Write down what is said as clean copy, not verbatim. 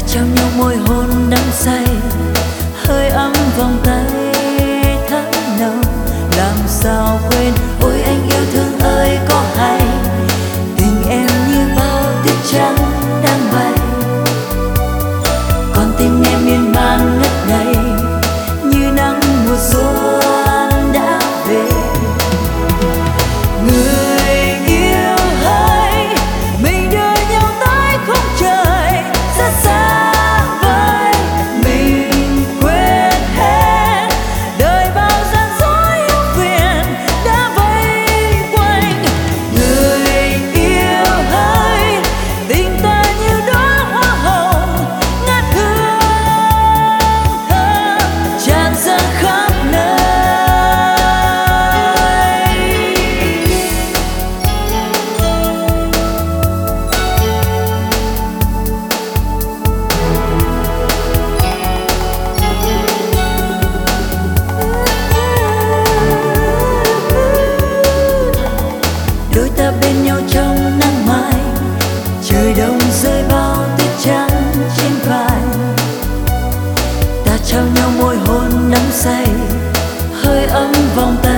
trao nhau môi hôn đắm say, hơi ấm vòng tay thắm nồng. Làm sao quên, ôi anh yêu thương ơi có hay, tình em như bao tuyết trắng đang bay, còn tim em miên man ngất ngây như nắng mùa xuân đã về. Người yêu hỡi, mình đưa nhau tới khung trời rất xa vời, mình quên hết đời bao gian dối ưu phiền đã vây quanh. Người yêu hỡi, tình ta như đóa hoa hồng ngát hương thơm tràn ra khắp nơi. Đôi ta bên nhau trong nắng mai, trời đông rơi bao tuyết trắng trên vai. Ta trao nhau môi hôn đắm say, hơi ấm vòng tay